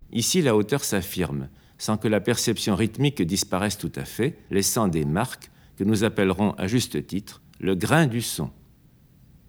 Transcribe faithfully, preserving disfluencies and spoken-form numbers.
Ici, la hauteur s'affirme, sans que la perception rythmique disparaisse tout à fait, laissant des marques que nous appellerons à juste titre le grain du son.